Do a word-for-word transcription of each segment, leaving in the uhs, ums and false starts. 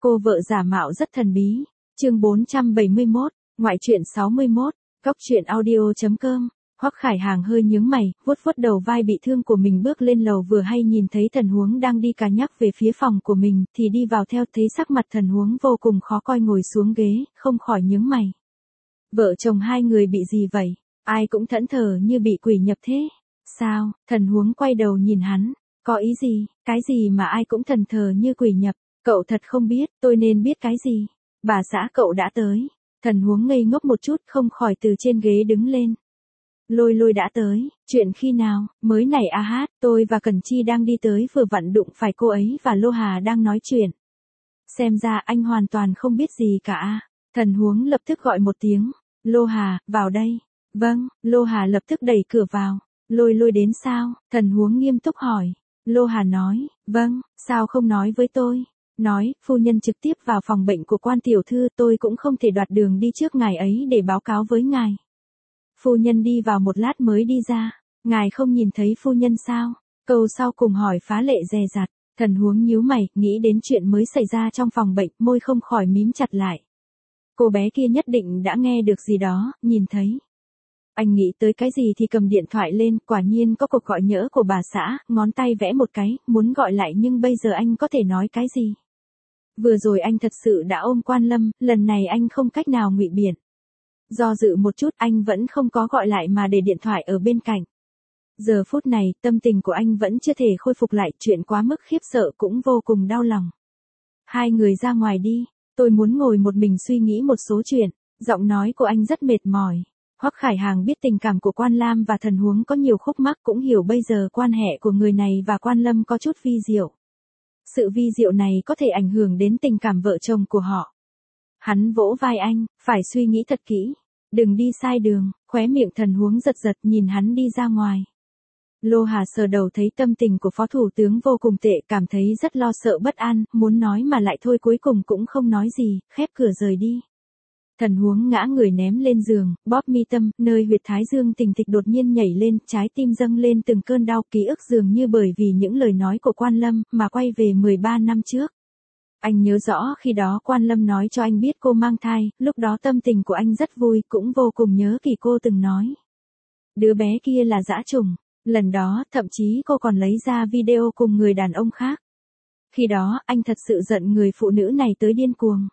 Cô vợ giả mạo rất thần bí. Chương bốn trăm bảy mươi mốt, ngoại truyện sáu mươi mốt, Cóc truyện audio chấm com. Hoắc Khải Hàng hơi nhướng mày, vuốt vuốt đầu vai bị thương của mình bước lên lầu, vừa hay nhìn thấy Thần Huống đang đi cà nhắc về phía phòng của mình, thì đi vào theo, thấy sắc mặt Thần Huống vô cùng khó coi ngồi xuống ghế, không khỏi nhướng mày. Vợ chồng hai người bị gì vậy? Ai cũng thẫn thờ như bị quỷ nhập thế. Sao? Thần Huống quay đầu nhìn hắn. Có ý gì? Cái gì mà ai cũng thần thờ như quỷ nhập? Cậu thật không biết, tôi nên biết cái gì? Bà xã cậu đã tới. Thần Huống ngây ngốc một chút, không khỏi từ trên ghế đứng lên. Lôi Lôi đã tới, chuyện khi nào? Mới này a hát, tôi và Cẩn Chi đang đi tới vừa vặn đụng phải cô ấy và Lô Hà đang nói chuyện. Xem ra anh hoàn toàn không biết gì cả. Thần Huống lập tức gọi một tiếng. Lô Hà, vào đây. Vâng, Lô Hà lập tức đẩy cửa vào. Lôi Lôi đến sao? Thần Huống nghiêm túc hỏi. Lô Hà nói, vâng, sao không nói với tôi? Nói, phu nhân trực tiếp vào phòng bệnh của quan tiểu thư, tôi cũng không thể đoạt đường đi trước ngài ấy để báo cáo với ngài. Phu nhân đi vào một lát mới đi ra. Ngài không nhìn thấy phu nhân sao? Câu sau cùng hỏi phá lệ dè dặt. Thần Huống nhíu mày, nghĩ đến chuyện mới xảy ra trong phòng bệnh, môi không khỏi mím chặt lại. Cô bé kia nhất định đã nghe được gì đó, nhìn thấy. Anh nghĩ tới cái gì thì cầm điện thoại lên, quả nhiên có cuộc gọi nhỡ của bà xã, ngón tay vẽ một cái, muốn gọi lại nhưng bây giờ anh có thể nói cái gì? Vừa rồi anh thật sự đã ôm Quan Lâm, lần này anh không cách nào ngụy biện. Do dự một chút anh vẫn không có gọi lại mà để điện thoại ở bên cạnh. Giờ phút này, tâm tình của anh vẫn chưa thể khôi phục lại, chuyện quá mức khiếp sợ cũng vô cùng đau lòng. Hai người ra ngoài đi, tôi muốn ngồi một mình suy nghĩ một số chuyện. Giọng nói của anh rất mệt mỏi. Hoắc Khải Hàng biết tình cảm của Quan Lam và Thần Huống có nhiều khúc mắc, cũng hiểu bây giờ quan hệ của người này và Quan Lâm có chút vi diệu. Sự vi diệu này có thể ảnh hưởng đến tình cảm vợ chồng của họ. Hắn vỗ vai anh, phải suy nghĩ thật kỹ. Đừng đi sai đường. Khóe miệng Thần Huống giật giật nhìn hắn đi ra ngoài. Lô Hà sờ đầu thấy tâm tình của Phó Thủ tướng vô cùng tệ, cảm thấy rất lo sợ bất an, muốn nói mà lại thôi, cuối cùng cũng không nói gì, khép cửa rời đi. Thần Huống ngã người ném lên giường, bóp mi tâm, nơi huyệt thái dương tình thịch đột nhiên nhảy lên, trái tim dâng lên từng cơn đau, ký ức dường như bởi vì những lời nói của Quan Lâm mà quay về mười ba năm trước. Anh nhớ rõ khi đó Quan Lâm nói cho anh biết cô mang thai, lúc đó tâm tình của anh rất vui, cũng vô cùng nhớ kỳ cô từng nói. Đứa bé kia là dã trùng. Lần đó, thậm chí cô còn lấy ra video cùng người đàn ông khác. Khi đó, anh thật sự giận người phụ nữ này tới điên cuồng.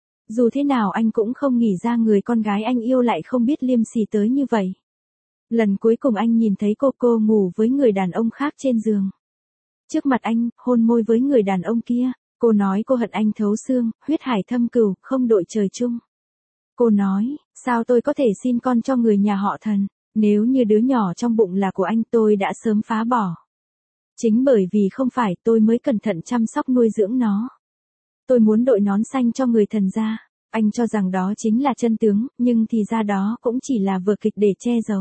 Dù thế nào anh cũng không nghĩ ra người con gái anh yêu lại không biết liêm sỉ tới như vậy. Lần cuối cùng anh nhìn thấy cô cô ngủ với người đàn ông khác trên giường. Trước mặt anh, hôn môi với người đàn ông kia. Cô nói cô hận anh thấu xương, huyết hải thâm cừu, không đội trời chung. Cô nói, sao tôi có thể xin con cho người nhà họ Thần? Nếu như đứa nhỏ trong bụng là của anh tôi đã sớm phá bỏ. Chính bởi vì không phải tôi mới cẩn thận chăm sóc nuôi dưỡng nó. Tôi muốn đội nón xanh cho người Thần gia. Anh cho rằng đó chính là chân tướng, nhưng thì ra đó cũng chỉ là vở kịch để che giấu.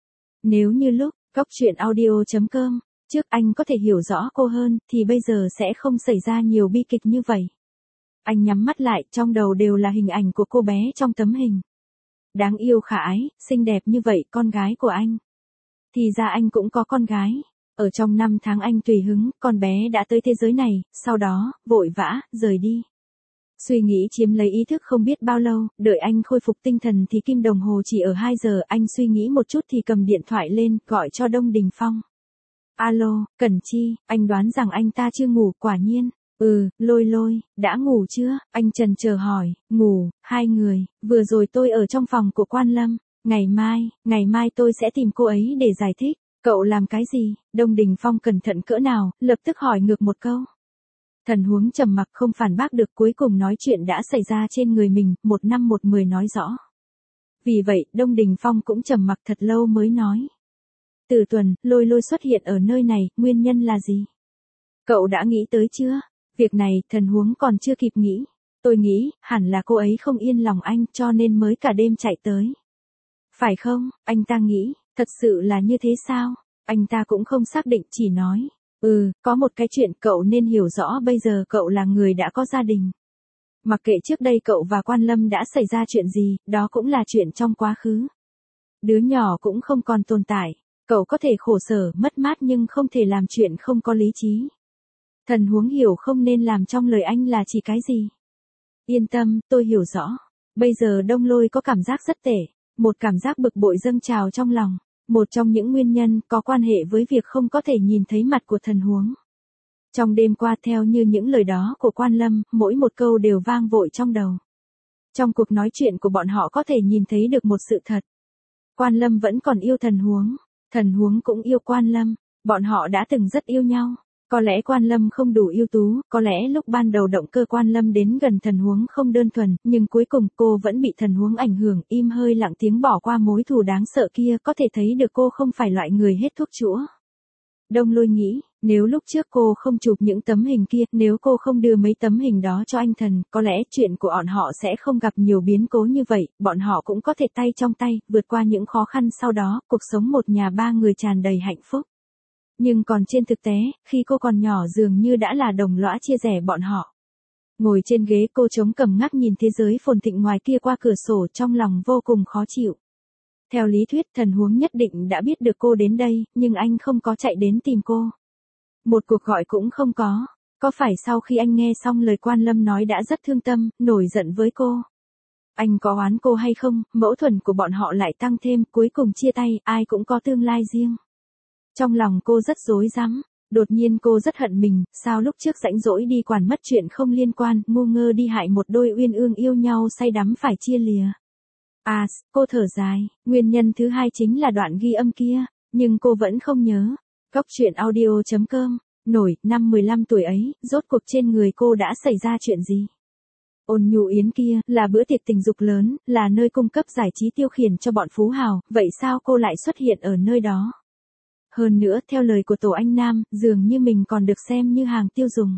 Nếu như lúc, Cóc truyện audio chấm com, trước anh có thể hiểu rõ cô hơn, thì bây giờ sẽ không xảy ra nhiều bi kịch như vậy. Anh nhắm mắt lại, trong đầu đều là hình ảnh của cô bé trong tấm hình. Đáng yêu khả ái, xinh đẹp như vậy, con gái của anh. Thì ra anh cũng có con gái. Ở trong năm tháng anh tùy hứng, con bé đã tới thế giới này, sau đó, vội vã, rời đi. Suy nghĩ chiếm lấy ý thức không biết bao lâu, đợi anh khôi phục tinh thần thì kim đồng hồ chỉ ở hai giờ, anh suy nghĩ một chút thì cầm điện thoại lên, gọi cho Đông Đình Phong. Alo, Cẩn Chi, anh đoán rằng anh ta chưa ngủ, quả nhiên. Ừ, Lôi Lôi, đã ngủ chưa? Anh trần chờ hỏi. Ngủ, hai người, vừa rồi tôi ở trong phòng của Quan Lâm. Ngày mai, ngày mai tôi sẽ tìm cô ấy để giải thích. Cậu làm cái gì? Đông Đình Phong cẩn thận cỡ nào, lập tức hỏi ngược một câu. Thần Huống trầm mặc không phản bác được, cuối cùng nói chuyện đã xảy ra trên người mình, một năm một mười nói rõ. Vì vậy, Đông Đình Phong cũng trầm mặc thật lâu mới nói. Từ tuần, Lôi Lôi xuất hiện ở nơi này, nguyên nhân là gì? Cậu đã nghĩ tới chưa? Việc này, Thần Huống còn chưa kịp nghĩ. Tôi nghĩ, hẳn là cô ấy không yên lòng anh cho nên mới cả đêm chạy tới. Phải không? Anh ta nghĩ, thật sự là như thế sao? Anh ta cũng không xác định, chỉ nói. Ừ, có một cái chuyện cậu nên hiểu rõ, bây giờ cậu là người đã có gia đình. Mặc kệ trước đây cậu và Quan Lâm đã xảy ra chuyện gì, đó cũng là chuyện trong quá khứ. Đứa nhỏ cũng không còn tồn tại. Cậu có thể khổ sở, mất mát nhưng không thể làm chuyện không có lý trí. Thần Huống hiểu không nên làm trong lời anh là chỉ cái gì. Yên tâm, tôi hiểu rõ. Bây giờ Đông Lôi có cảm giác rất tệ. Một cảm giác bực bội dâng trào trong lòng. Một trong những nguyên nhân có quan hệ với việc không có thể nhìn thấy mặt của thần huống. Trong đêm qua theo như những lời đó của Quan Lâm, mỗi một câu đều vang vội trong đầu. Trong cuộc nói chuyện của bọn họ có thể nhìn thấy được một sự thật. Quan Lâm vẫn còn yêu thần huống. Thần huống cũng yêu Quan Lâm. Bọn họ đã từng rất yêu nhau. Có lẽ Quan Lâm không đủ ưu tú, có lẽ lúc ban đầu động cơ Quan Lâm đến gần thần huống không đơn thuần, nhưng cuối cùng cô vẫn bị thần huống ảnh hưởng, im hơi lặng tiếng bỏ qua mối thù đáng sợ kia, có thể thấy được cô không phải loại người hết thuốc chữa. Đông Lôi nghĩ, nếu lúc trước cô không chụp những tấm hình kia, nếu cô không đưa mấy tấm hình đó cho anh thần, có lẽ chuyện của bọn họ sẽ không gặp nhiều biến cố như vậy, bọn họ cũng có thể tay trong tay, vượt qua những khó khăn sau đó, cuộc sống một nhà ba người tràn đầy hạnh phúc. Nhưng còn trên thực tế, khi cô còn nhỏ dường như đã là đồng lõa chia rẽ bọn họ. Ngồi trên ghế cô chống cằm ngắc nhìn thế giới phồn thịnh ngoài kia qua cửa sổ trong lòng vô cùng khó chịu. Theo lý thuyết thần huống nhất định đã biết được cô đến đây, nhưng anh không có chạy đến tìm cô. Một cuộc gọi cũng không có. Có phải sau khi anh nghe xong lời Quan Lâm nói đã rất thương tâm, nổi giận với cô? Anh có oán cô hay không? Mâu thuẫn của bọn họ lại tăng thêm, cuối cùng chia tay, ai cũng có tương lai riêng. Trong lòng cô rất rối rắm, đột nhiên cô rất hận mình, sao lúc trước rãnh rỗi đi quản mất chuyện không liên quan, ngu ngơ đi hại một đôi uyên ương yêu nhau say đắm phải chia lìa. À, cô thở dài, nguyên nhân thứ hai chính là đoạn ghi âm kia, nhưng cô vẫn không nhớ. Góc truyện audio chấm com, nổi, năm mười lăm tuổi ấy, rốt cuộc trên người cô đã xảy ra chuyện gì? Ôn Nhu Yến kia, là bữa tiệc tình dục lớn, là nơi cung cấp giải trí tiêu khiển cho bọn phú hào, vậy sao cô lại xuất hiện ở nơi đó? Hơn nữa, theo lời của Tổ Anh Nam, dường như mình còn được xem như hàng tiêu dùng.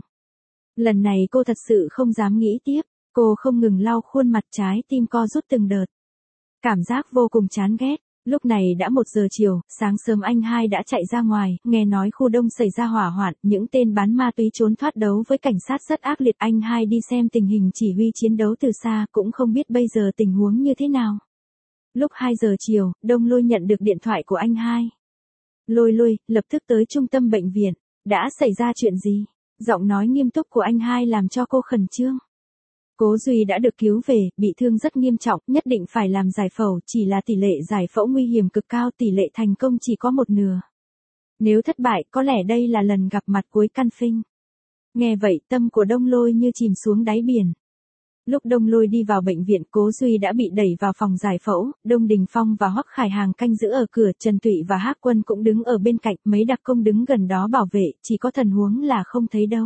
Lần này cô thật sự không dám nghĩ tiếp, cô không ngừng lau khuôn mặt, trái tim co rút từng đợt. Cảm giác vô cùng chán ghét. Lúc này đã một giờ chiều, sáng sớm anh hai đã chạy ra ngoài, nghe nói khu đông xảy ra hỏa hoạn, những tên bán ma túy trốn thoát đấu với cảnh sát rất ác liệt. Anh hai đi xem tình hình chỉ huy chiến đấu từ xa, cũng không biết bây giờ tình huống như thế nào. Lúc hai giờ chiều, Đông Lôi nhận được điện thoại của anh hai. Lôi Lôi, lập tức tới trung tâm bệnh viện. Đã xảy ra chuyện gì? Giọng nói nghiêm túc của anh hai làm cho cô khẩn trương. Cố Duy đã được cứu về, bị thương rất nghiêm trọng, nhất định phải làm giải phẫu, chỉ là tỷ lệ giải phẫu nguy hiểm cực cao, tỷ lệ thành công chỉ có một nửa. Nếu thất bại, có lẽ đây là lần gặp mặt cuối Căn Phinh. Nghe vậy, tâm của Đông Lôi như chìm xuống đáy biển. Lúc Đông Lôi đi vào bệnh viện, Cố Duy đã bị đẩy vào phòng giải phẫu, Đông Đình Phong và Hoắc Khải Hàng canh giữ ở cửa, Trần Tụy và Hắc Quân cũng đứng ở bên cạnh, mấy đặc công đứng gần đó bảo vệ, chỉ có thần huống là không thấy đâu.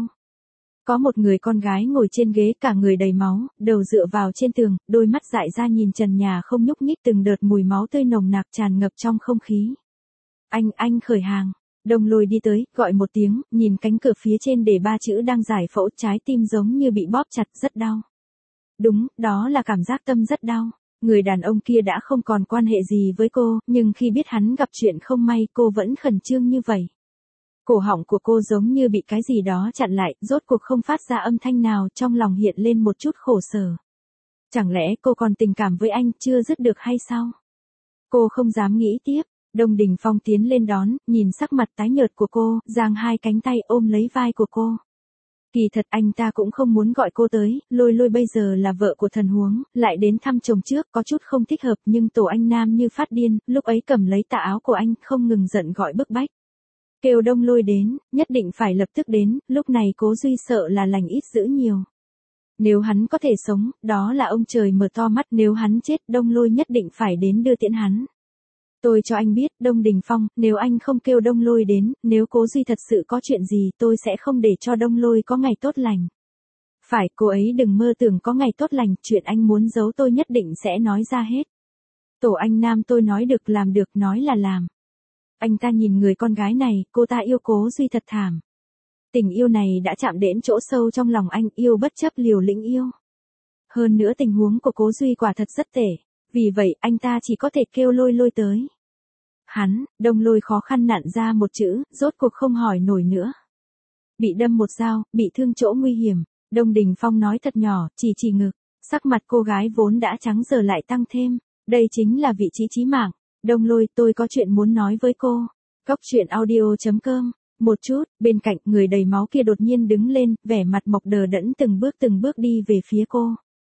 Có một người con gái ngồi trên ghế cả người đầy máu, đầu dựa vào trên tường, đôi mắt dại ra nhìn trần nhà không nhúc nhích, từng đợt mùi máu tươi nồng nặc tràn ngập trong không khí. Anh, anh Khởi Hàng. Đông Lôi đi tới, gọi một tiếng, nhìn cánh cửa phía trên để ba chữ đang giải phẫu, trái tim giống như bị bóp chặt, rất đau. Đúng, đó là cảm giác tâm rất đau. Người đàn ông kia đã không còn quan hệ gì với cô, nhưng khi biết hắn gặp chuyện không may cô vẫn khẩn trương như vậy. Cổ họng của cô giống như bị cái gì đó chặn lại, rốt cuộc không phát ra âm thanh nào, trong lòng hiện lên một chút khổ sở. Chẳng lẽ cô còn tình cảm với anh, chưa dứt được hay sao? Cô không dám nghĩ tiếp. Đông Đình Phong tiến lên đón, nhìn sắc mặt tái nhợt của cô, giang hai cánh tay ôm lấy vai của cô. Kỳ thật anh ta cũng không muốn gọi cô tới, Lôi Lôi bây giờ là vợ của thần huống, lại đến thăm chồng trước, có chút không thích hợp, nhưng Tổ Anh Nam như phát điên, lúc ấy cầm lấy tà áo của anh, không ngừng giận gọi bức bách. Kêu Đông Lôi đến, nhất định phải lập tức đến, lúc này Cố Duy sợ là lành ít dữ nhiều. Nếu hắn có thể sống, đó là ông trời mở to mắt, nếu hắn chết, Đông Lôi nhất định phải đến đưa tiễn hắn. Tôi cho anh biết, Đông Đình Phong, nếu anh không kêu Đông Lôi đến, nếu Cố Duy thật sự có chuyện gì, tôi sẽ không để cho Đông Lôi có ngày tốt lành. Phải, cô ấy đừng mơ tưởng có ngày tốt lành, chuyện anh muốn giấu tôi nhất định sẽ nói ra hết. Tổ Anh Nam tôi nói được làm được, nói là làm. Anh ta nhìn người con gái này, cô ta yêu Cố Duy thật thảm. Tình yêu này đã chạm đến chỗ sâu trong lòng anh, yêu bất chấp liều lĩnh yêu. Hơn nữa tình huống của Cố Duy quả thật rất tệ, vì vậy anh ta chỉ có thể kêu Lôi Lôi tới. Hắn, Đông Lôi khó khăn nặn ra một chữ, rốt cuộc không hỏi nổi nữa. Bị đâm một dao, bị thương chỗ nguy hiểm, Đông Đình Phong nói thật nhỏ, chỉ chỉ ngực, sắc mặt cô gái vốn đã trắng giờ lại tăng thêm, đây chính là vị trí chí mạng. Đông Lôi, tôi có chuyện muốn nói với cô. Góc truyện audio chấm com. Một chút, bên cạnh người đầy máu kia đột nhiên đứng lên, vẻ mặt mộc đờ đẫn từng bước từng bước đi về phía cô.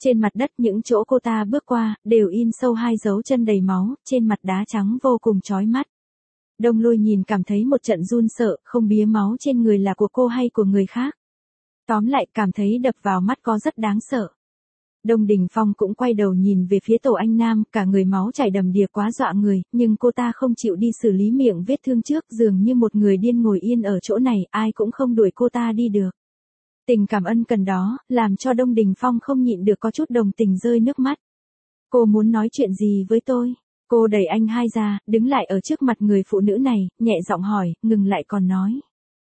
Trên mặt đất những chỗ cô ta bước qua, đều in sâu hai dấu chân đầy máu, trên mặt đá trắng vô cùng chói mắt. Đông Lôi nhìn cảm thấy một trận run sợ, không bía máu trên người là của cô hay của người khác. Tóm lại cảm thấy đập vào mắt có rất đáng sợ. Đông Đình Phong cũng quay đầu nhìn về phía Tổ Anh Nam, cả người máu chảy đầm đìa quá dọa người, nhưng cô ta không chịu đi xử lý miệng vết thương trước, dường như một người điên ngồi yên ở chỗ này, ai cũng không đuổi cô ta đi được. Tình cảm ân cần đó, làm cho Đông Đình Phong không nhịn được có chút đồng tình rơi nước mắt. Cô muốn nói chuyện gì với tôi? Cô đẩy anh hai ra, đứng lại ở trước mặt người phụ nữ này, nhẹ giọng hỏi, ngừng lại còn nói.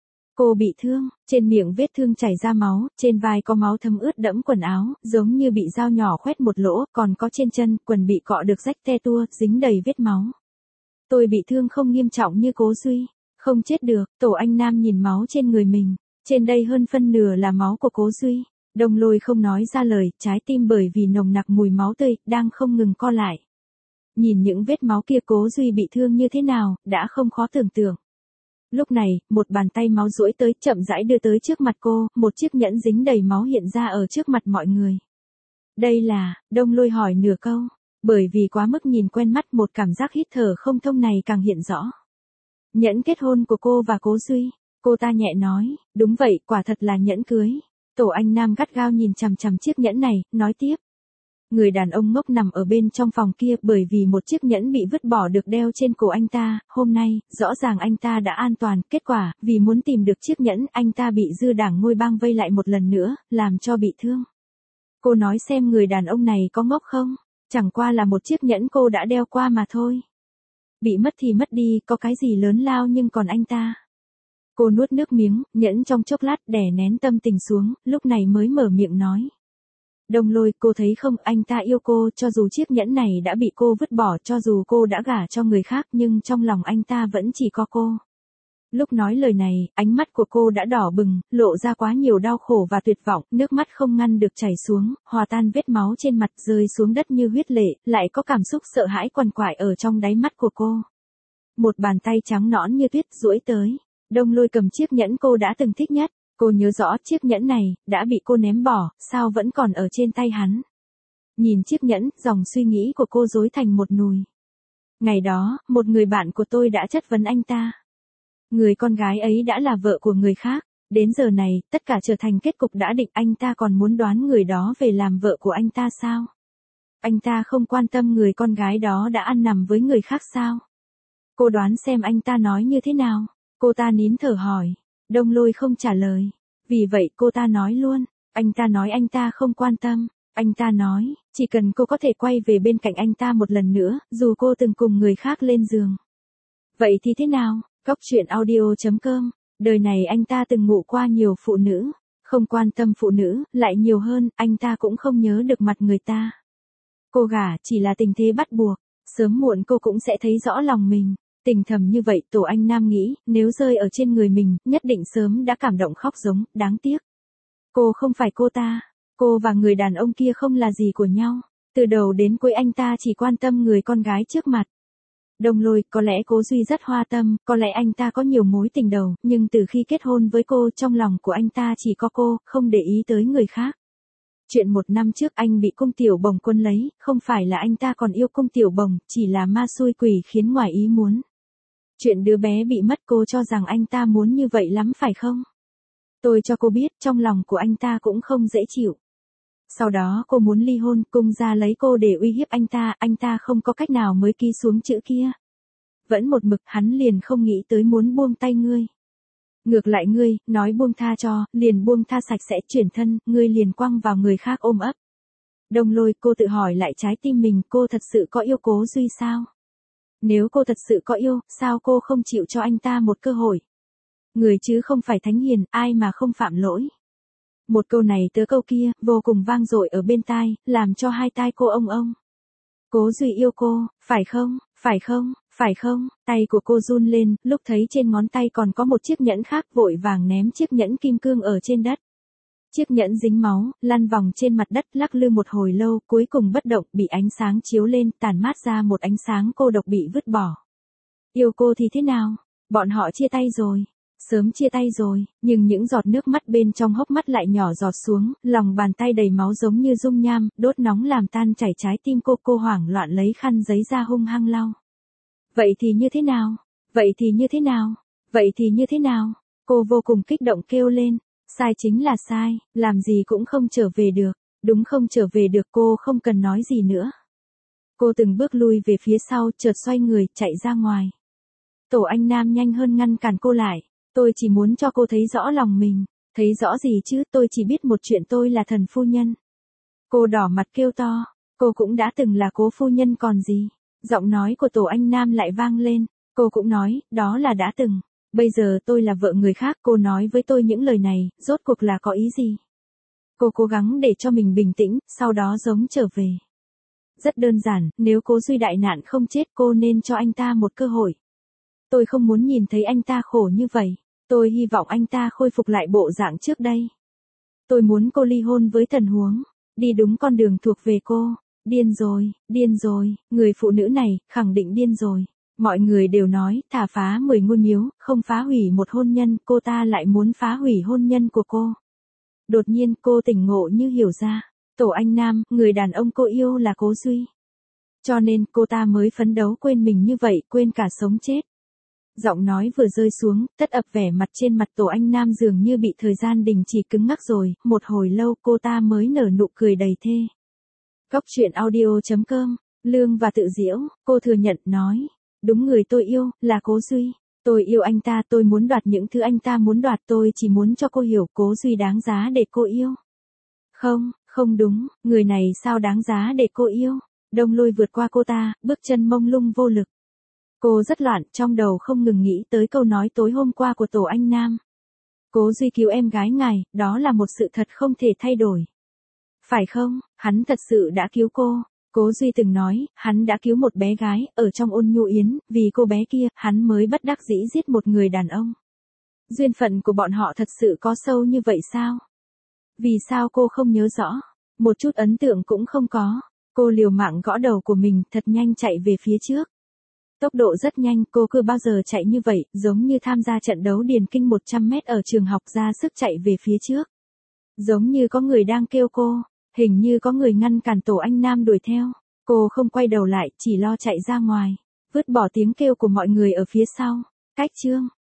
Cô bị thương, trên miệng vết thương chảy ra máu, trên vai có máu thấm ướt đẫm quần áo, giống như bị dao nhỏ khoét một lỗ, còn có trên chân, quần bị cọ được rách te tua, dính đầy vết máu. Tôi bị thương không nghiêm trọng như Cố Duy, không chết được. Tổ Anh Nam nhìn máu trên người mình, trên đây hơn phân nửa là máu của Cố Duy. Đông Lôi không nói ra lời, trái tim bởi vì nồng nặc mùi máu tươi, đang không ngừng co lại. Nhìn những vết máu kia Cố Duy bị thương như thế nào, đã không khó tưởng tượng. Lúc này, một bàn tay máu duỗi tới, chậm rãi đưa tới trước mặt cô, một chiếc nhẫn dính đầy máu hiện ra ở trước mặt mọi người. Đây là, Đông Lôi hỏi nửa câu, bởi vì quá mức nhìn quen mắt, một cảm giác hít thở không thông này càng hiện rõ. Nhẫn kết hôn của cô và Cố Duy, cô ta nhẹ nói, đúng vậy, quả thật là nhẫn cưới. Tổ Anh Nam gắt gao nhìn chằm chằm chiếc nhẫn này, nói tiếp. Người đàn ông ngốc nằm ở bên trong phòng kia, bởi vì một chiếc nhẫn bị vứt bỏ được đeo trên cổ anh ta, hôm nay, rõ ràng anh ta đã an toàn, kết quả, vì muốn tìm được chiếc nhẫn, anh ta bị dư đảng ngôi bang vây lại một lần nữa, làm cho bị thương. Cô nói xem người đàn ông này có ngốc không? Chẳng qua là một chiếc nhẫn cô đã đeo qua mà thôi. Bị mất thì mất đi, có cái gì lớn lao nhưng còn anh ta. Cô nuốt nước miếng, nhẫn trong chốc lát, đè nén tâm tình xuống, lúc này mới mở miệng nói. Đông Lôi, cô thấy không, anh ta yêu cô, cho dù chiếc nhẫn này đã bị cô vứt bỏ, cho dù cô đã gả cho người khác, nhưng trong lòng anh ta vẫn chỉ có cô. Lúc nói lời này, ánh mắt của cô đã đỏ bừng, lộ ra quá nhiều đau khổ và tuyệt vọng, nước mắt không ngăn được chảy xuống, hòa tan vết máu trên mặt, rơi xuống đất như huyết lệ, lại có cảm xúc sợ hãi quằn quại ở trong đáy mắt của cô. Một bàn tay trắng nõn như tuyết duỗi tới, Đông Lôi cầm chiếc nhẫn cô đã từng thích nhất. Cô nhớ rõ chiếc nhẫn này, đã bị cô ném bỏ, sao vẫn còn ở trên tay hắn. Nhìn chiếc nhẫn, dòng suy nghĩ của cô rối thành một nùi. Ngày đó, một người bạn của tôi đã chất vấn anh ta. Người con gái ấy đã là vợ của người khác, đến giờ này, tất cả trở thành kết cục đã định, anh ta còn muốn đoán người đó về làm vợ của anh ta sao? Anh ta không quan tâm người con gái đó đã ăn nằm với người khác sao? Cô đoán xem anh ta nói như thế nào? Cô ta nín thở hỏi. Đông Lôi không trả lời. Vì vậy cô ta nói luôn. Anh ta nói anh ta không quan tâm. Anh ta nói, chỉ cần cô có thể quay về bên cạnh anh ta một lần nữa, dù cô từng cùng người khác lên giường. Vậy thì thế nào? Cóc truyện audio chấm com. Đời này anh ta từng ngủ qua nhiều phụ nữ. Không quan tâm phụ nữ, lại nhiều hơn, anh ta cũng không nhớ được mặt người ta. Cô gả chỉ là tình thế bắt buộc. Sớm muộn cô cũng sẽ thấy rõ lòng mình. Tình thầm như vậy, Tổ Anh Nam nghĩ, nếu rơi ở trên người mình, nhất định sớm đã cảm động khóc giống, đáng tiếc. Cô không phải cô ta, cô và người đàn ông kia không là gì của nhau. Từ đầu đến cuối anh ta chỉ quan tâm người con gái trước mặt. Đông Lôi, có lẽ Cố Duy rất hoa tâm, có lẽ anh ta có nhiều mối tình đầu, nhưng từ khi kết hôn với cô, trong lòng của anh ta chỉ có cô, không để ý tới người khác. Chuyện một năm trước anh bị Cung Tiểu Bồng quân lấy, không phải là anh ta còn yêu Cung Tiểu Bồng, chỉ là ma xui quỷ khiến ngoài ý muốn. Chuyện đứa bé bị mất cô cho rằng anh ta muốn như vậy lắm phải không? Tôi cho cô biết, trong lòng của anh ta cũng không dễ chịu. Sau đó cô muốn ly hôn, Cung gia lấy cô để uy hiếp anh ta, anh ta không có cách nào mới ký xuống chữ kia. Vẫn một mực, hắn liền không nghĩ tới muốn buông tay ngươi. Ngược lại ngươi, nói buông tha cho, liền buông tha sạch sẽ, chuyển thân, ngươi liền quăng vào người khác ôm ấp. Đông Lôi, cô tự hỏi lại trái tim mình, cô thật sự có yêu Cố Duy sao? Nếu cô thật sự có yêu, sao cô không chịu cho anh ta một cơ hội? Người chứ không phải thánh hiền, ai mà không phạm lỗi. Một câu này tới câu kia, vô cùng vang dội ở bên tai, làm cho hai tai cô ông ông. Cố Duy yêu cô, phải không, phải không, phải không? Tay của cô run lên, lúc thấy trên ngón tay còn có một chiếc nhẫn khác, vội vàng ném chiếc nhẫn kim cương ở trên đất. Chiếc nhẫn dính máu, lăn vòng trên mặt đất, lắc lư một hồi lâu, cuối cùng bất động, bị ánh sáng chiếu lên, tàn mát ra một ánh sáng cô độc bị vứt bỏ. Yêu cô thì thế nào? Bọn họ chia tay rồi. Sớm chia tay rồi, nhưng những giọt nước mắt bên trong hốc mắt lại nhỏ giọt xuống, lòng bàn tay đầy máu giống như dung nham, đốt nóng làm tan chảy trái tim cô. Cô hoảng loạn lấy khăn giấy ra hung hăng lau. Vậy thì như thế nào? Vậy thì như thế nào? Vậy thì như thế nào? Cô vô cùng kích động kêu lên. Sai chính là sai, làm gì cũng không trở về được. Đúng không trở về được, cô không cần nói gì nữa. Cô từng bước lui về phía sau, chợt xoay người, chạy ra ngoài. Tổ anh Nam nhanh hơn ngăn cản cô lại. Tôi chỉ muốn cho cô thấy rõ lòng mình. Thấy rõ gì chứ, tôi chỉ biết một chuyện, tôi là thần phu nhân. Cô đỏ mặt kêu to. Cô cũng đã từng là cố phu nhân còn gì. Giọng nói của tổ anh Nam lại vang lên. Cô cũng nói, đó là đã từng. Bây giờ tôi là vợ người khác. Cô nói với tôi những lời này, rốt cuộc là có ý gì? Cô cố gắng để cho mình bình tĩnh, sau đó giống trở về. Rất đơn giản, nếu Cố Duy đại nạn không chết, cô nên cho anh ta một cơ hội. Tôi không muốn nhìn thấy anh ta khổ như vậy. Tôi hy vọng anh ta khôi phục lại bộ dạng trước đây. Tôi muốn cô ly hôn với Tần Huống. Đi đúng con đường thuộc về cô. Điên rồi, điên rồi, người phụ nữ này, khẳng định điên rồi. Mọi người đều nói, thả phá mười ngôi miếu, không phá hủy một hôn nhân, cô ta lại muốn phá hủy hôn nhân của cô. Đột nhiên cô tỉnh ngộ như hiểu ra. Tổ anh Nam, người đàn ông cô yêu là Cố Duy. Cho nên cô ta mới phấn đấu quên mình như vậy, quên cả sống chết. Giọng nói vừa rơi xuống, tất ập vẻ mặt trên mặt tổ anh Nam dường như bị thời gian đình chỉ cứng ngắc rồi, một hồi lâu cô ta mới nở nụ cười đầy thê. Góc truyện audio chấm com, Lương và Tự Diễu, cô thừa nhận nói, đúng người tôi yêu, là Cố Duy. Tôi yêu anh ta, tôi muốn đoạt những thứ anh ta muốn đoạt, tôi chỉ muốn cho cô hiểu Cố Duy đáng giá để cô yêu. Không, không đúng, người này sao đáng giá để cô yêu. Đông Lôi vượt qua cô ta, bước chân mông lung vô lực. Cô rất loạn, trong đầu không ngừng nghĩ tới câu nói tối hôm qua của tổ anh Nam. Cố Duy cứu em gái ngài, đó là một sự thật không thể thay đổi. Phải không, hắn thật sự đã cứu cô. Cố Duy từng nói, hắn đã cứu một bé gái, ở trong Ôn Nhu Yến, vì cô bé kia, hắn mới bất đắc dĩ giết một người đàn ông. Duyên phận của bọn họ thật sự có sâu như vậy sao? Vì sao cô không nhớ rõ? Một chút ấn tượng cũng không có. Cô liều mạng gõ đầu của mình, thật nhanh chạy về phía trước. Tốc độ rất nhanh, cô cứ bao giờ chạy như vậy, giống như tham gia trận đấu điền kinh một trăm mét ở trường học, ra sức chạy về phía trước. Giống như có người đang kêu cô, hình như có người ngăn cản tổ anh Nam đuổi theo. Cô không quay đầu lại, chỉ lo chạy ra ngoài, vứt bỏ tiếng kêu của mọi người ở phía sau. Cách chương